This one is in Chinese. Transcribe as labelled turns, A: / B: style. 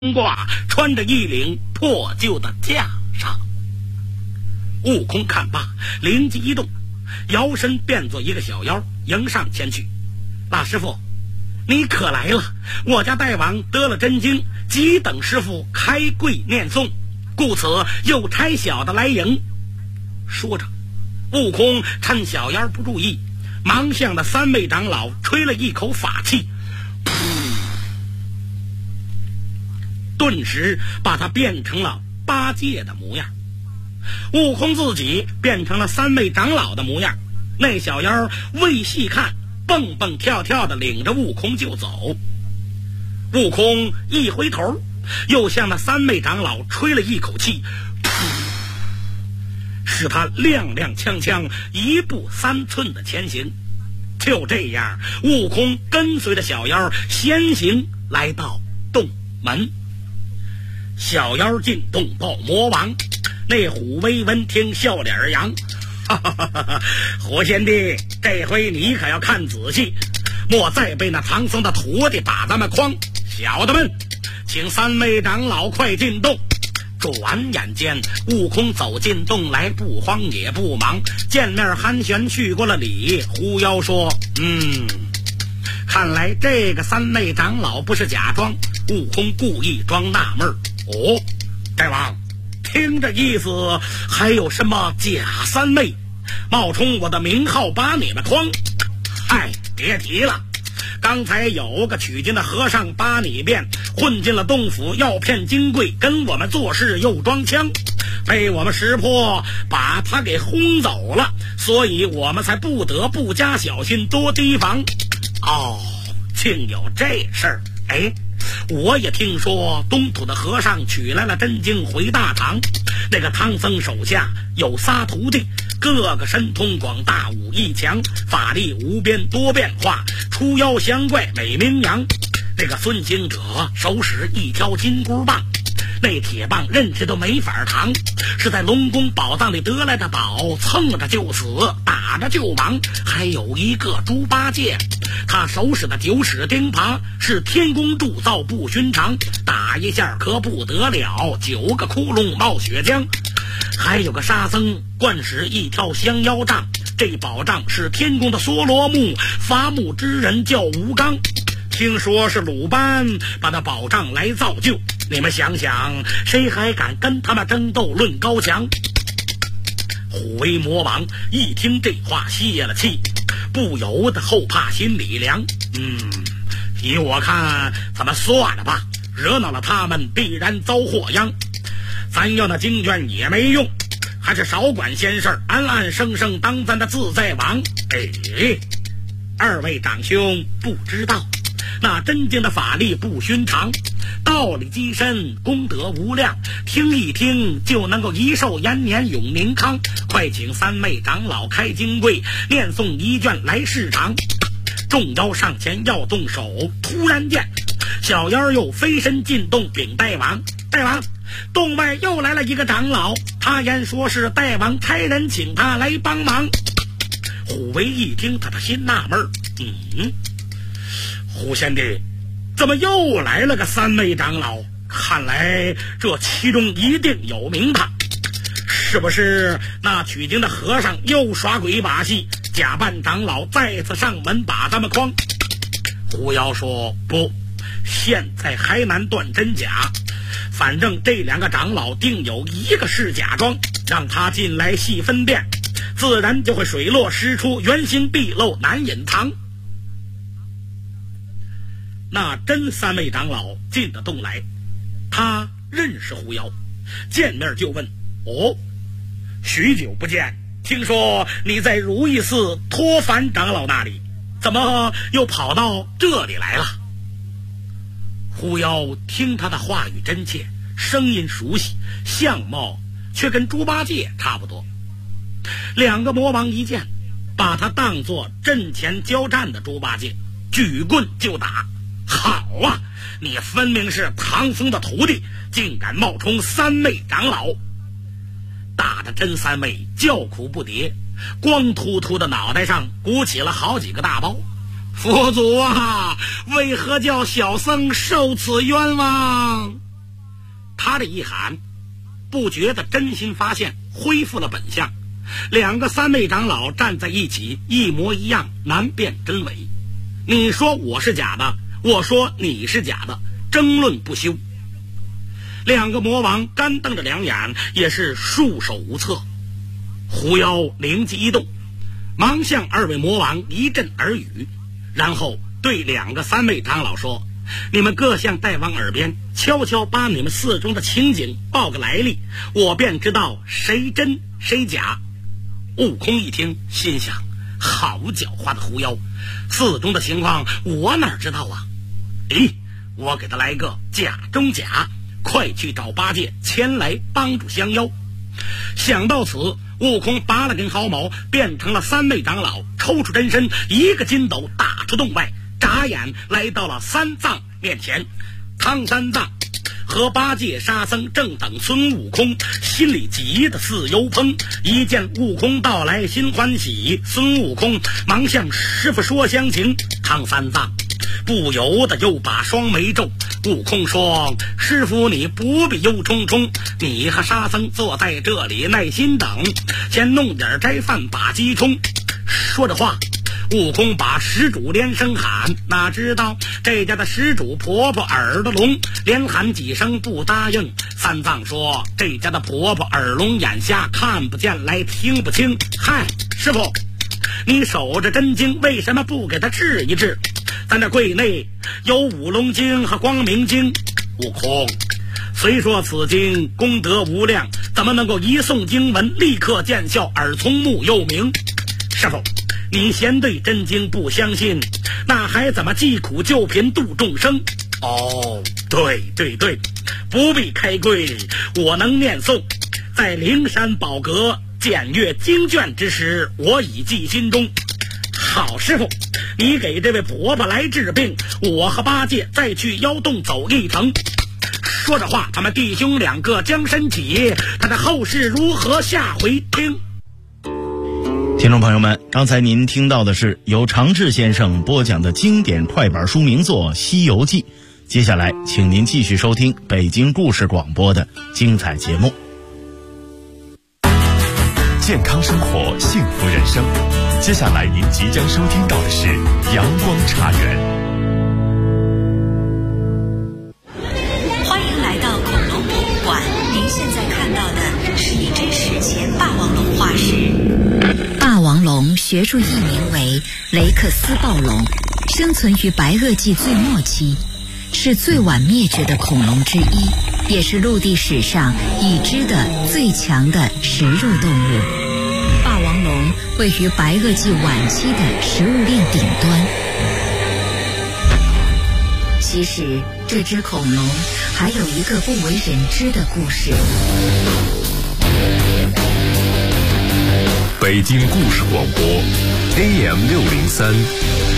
A: 褂，穿着一领破旧的袈裟。悟空看罢，灵机一动，摇身变作一个小妖，迎上前去。大师傅，你可来了，我家大王得了真经，急等师傅开柜念诵，故此又差小的来迎。说着，悟空趁小妖不注意，忙向那三位长老吹了一口法气，顿时把他变成了八戒的模样。悟空自己变成了三位长老的模样，那小妖未细看，蹦蹦跳跳的领着悟空就走。悟空一回头，又向那三位长老吹了一口气，使他踉踉跄跄1步3寸的前行。就这样，悟空跟随着小妖先行来到洞门。小妖进洞报魔王，那虎威闻听笑脸扬，哈哈哈哈！虎贤弟，这回你可要看仔细，莫再被那唐僧的徒弟把咱们诓。小的们，请三位长老快进洞。转眼间，悟空走进洞来，不慌也不忙，见面寒暄去过了礼。狐妖说：“看来这个三位长老不是假装。”悟空故意装纳闷儿：“哦，大王，听这意思，还有什么假三位冒充我的名号把你们诓？嗨，别提了。刚才有个取经的和尚把你变，混进了洞府，要骗金柜，跟我们做事又装腔，被我们识破，把他给轰走了，所以我们才不得不加小心，多提防。哦，竟有这事儿！哎，我也听说东土的和尚取来了真经回大唐，那个唐僧手下有仨徒弟，个个神通广大，武艺强，法力无边多变化，出妖降怪美名扬。这个孙行者手使一条金箍棒，那铁棒任谁都没法扛，是在龙宫宝藏里得来的宝，蹭着就死，打着就亡。还有一个猪八戒，他手使的9齿钉耙是天宫铸造，不寻常，打一下可不得了，9个窟窿冒血浆。还有个沙僧惯使一条降妖杖，这宝杖是天宫的梭罗木，伐木之人叫吴刚，听说是鲁班把那宝杖来造就。你们想想，谁还敢跟他们争斗论高强？虎威魔王一听这话泄了气，不由得后怕心里凉。依我看，咱们算了吧，惹恼了他们必然遭祸殃。咱要那经卷也没用，还是少管闲事，安安生生当咱的自在王。二位长兄不知道，那真经的法力不寻常，道理极深，功德无量，听一听就能够一寿延年永宁康。快请三位长老开经柜，念诵一卷来试尝。众妖上前要动手，突然间小妖又飞身进洞禀大王：大王，洞外又来了一个长老，他言说是大王差人请他来帮忙。虎威一听，他的心纳闷，虎贤弟，怎么又来了个三位长老？看来这其中一定有名堂，是不是那取经的和尚又耍鬼把戏，假扮长老再次上门把咱们诓？狐妖说：不，现在还难断真假，反正这2个长老定有一个是假装，让他进来细分辨，自然就会水落石出，原形毕露，难隐藏。那真三位长老进得洞来，他认识狐妖，见面就问：哦，许久不见，听说你在如意寺托凡长老那里，怎么又跑到这里来了？狐妖听他的话语真切，声音熟悉，相貌却跟猪八戒差不多。2个魔王一见，把他当作阵前交战的猪八戒，举棍就打。好啊，你分明是唐僧的徒弟，竟敢冒充三位长老！打的真三位叫苦不迭，光秃秃的脑袋上鼓起了好几个大包。佛祖啊，为何叫小僧受此冤枉？ 的一喊，不觉得真心发现，恢复了本相。两个三位长老站在一起，一模一样，难辨真伪。你说我是假的，我说你是假的，争论不休。两个魔王干瞪着两眼，也是束手无策。狐妖灵机一动，忙向二位魔王一阵耳语，然后对两个三位长老说：你们各向大王耳边悄悄把你们寺中的情景报个来历，我便知道谁真谁假。悟空一听，心想：好狡猾的狐妖，寺中的情况我哪知道啊？我给他来个假中假，快去找八戒前来帮助降妖。想到此，悟空拔了根毫毛，变成了三位长老，抽出真身，一个筋斗打出洞外，眨眼来到了三藏面前。唐三藏和八戒、沙僧正等孙悟空，心里急得似油烹。一见悟空到来，心欢喜。孙悟空忙向师傅说详情，唐三藏不由得又把双眉皱。悟空说：师傅你不必忧忡忡，你和沙僧坐在这里耐心等，先弄点斋饭把鸡冲。说着话，悟空把施主连声喊，哪知道这家的施主婆婆耳朵聋，连喊几声不答应。三藏说：这家的婆婆耳聋眼瞎，看不见来听不清。嗨，师傅你守着真经，为什么不给他治一治？咱这柜内有五龙经和光明经。悟空虽说此经功德无量，怎么能够一诵经文立刻见效，耳聪目又明？师傅你嫌对真经不相信，那还怎么济苦救贫度众生？对，不必开柜，我能念诵。在灵山宝阁检阅经卷之时，我已记心中。好师傅，你给这位婆婆来治病，我和八戒再去妖洞走一程。说着话，他们弟兄两个将身起，他的后事如何，下回听。
B: 听众朋友们，刚才您听到的是由常志先生播讲的经典快板书名作《西游记》。接下来请您继续收听北京故事广播的精彩节目。
C: 健康生活，幸福人生。接下来您即将收听到的是阳光茶园。
D: 欢迎来到恐龙博物馆，您现在看到的是一只史前霸王龙化石。霸王龙学术译名为雷克斯暴龙，生存于白垩纪最末期，是最晚灭绝的恐龙之一，也是陆地史上已知的最强的食肉动物。霸王龙位于白垩纪晚期的食物链顶端。其实这只恐龙还有一个不为人知的故事。
C: 北京故事广播 AM603